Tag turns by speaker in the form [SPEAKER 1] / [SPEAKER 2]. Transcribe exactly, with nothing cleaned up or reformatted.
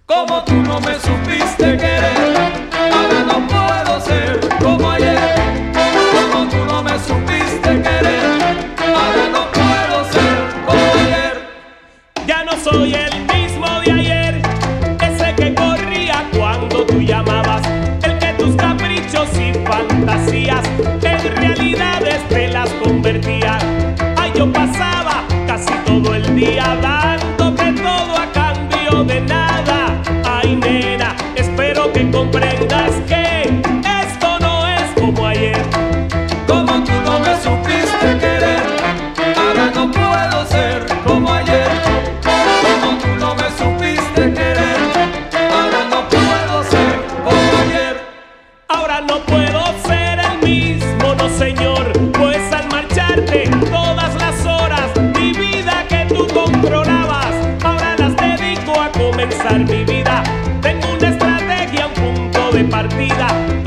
[SPEAKER 1] Como tú no me supiste querer, ahora no puedo ser como ayer. Como tú no me supiste querer, ahora no puedo ser como ayer.
[SPEAKER 2] Ya no soy el mismo de ayer, ese que corría cuando tú llamabas, el que tus caprichos y fantasías en realidades te las convertía. Ay, yo pasaba casi todo el día dándote todo a cambio de nada. Ay, nena, espero que comprendas que esto no es como ayer.
[SPEAKER 1] Como tú no me supiste querer, ahora no puedo ser como ayer. Como tú no me supiste querer, ahora no puedo ser como ayer.
[SPEAKER 2] Ahora no puedo ser el mismo, no señor, pues al marcharte todas las horas, mi vida que tú controlabas, ahora las dedico a comenzar mi vida. Tengo una estrategia, un punto de partida.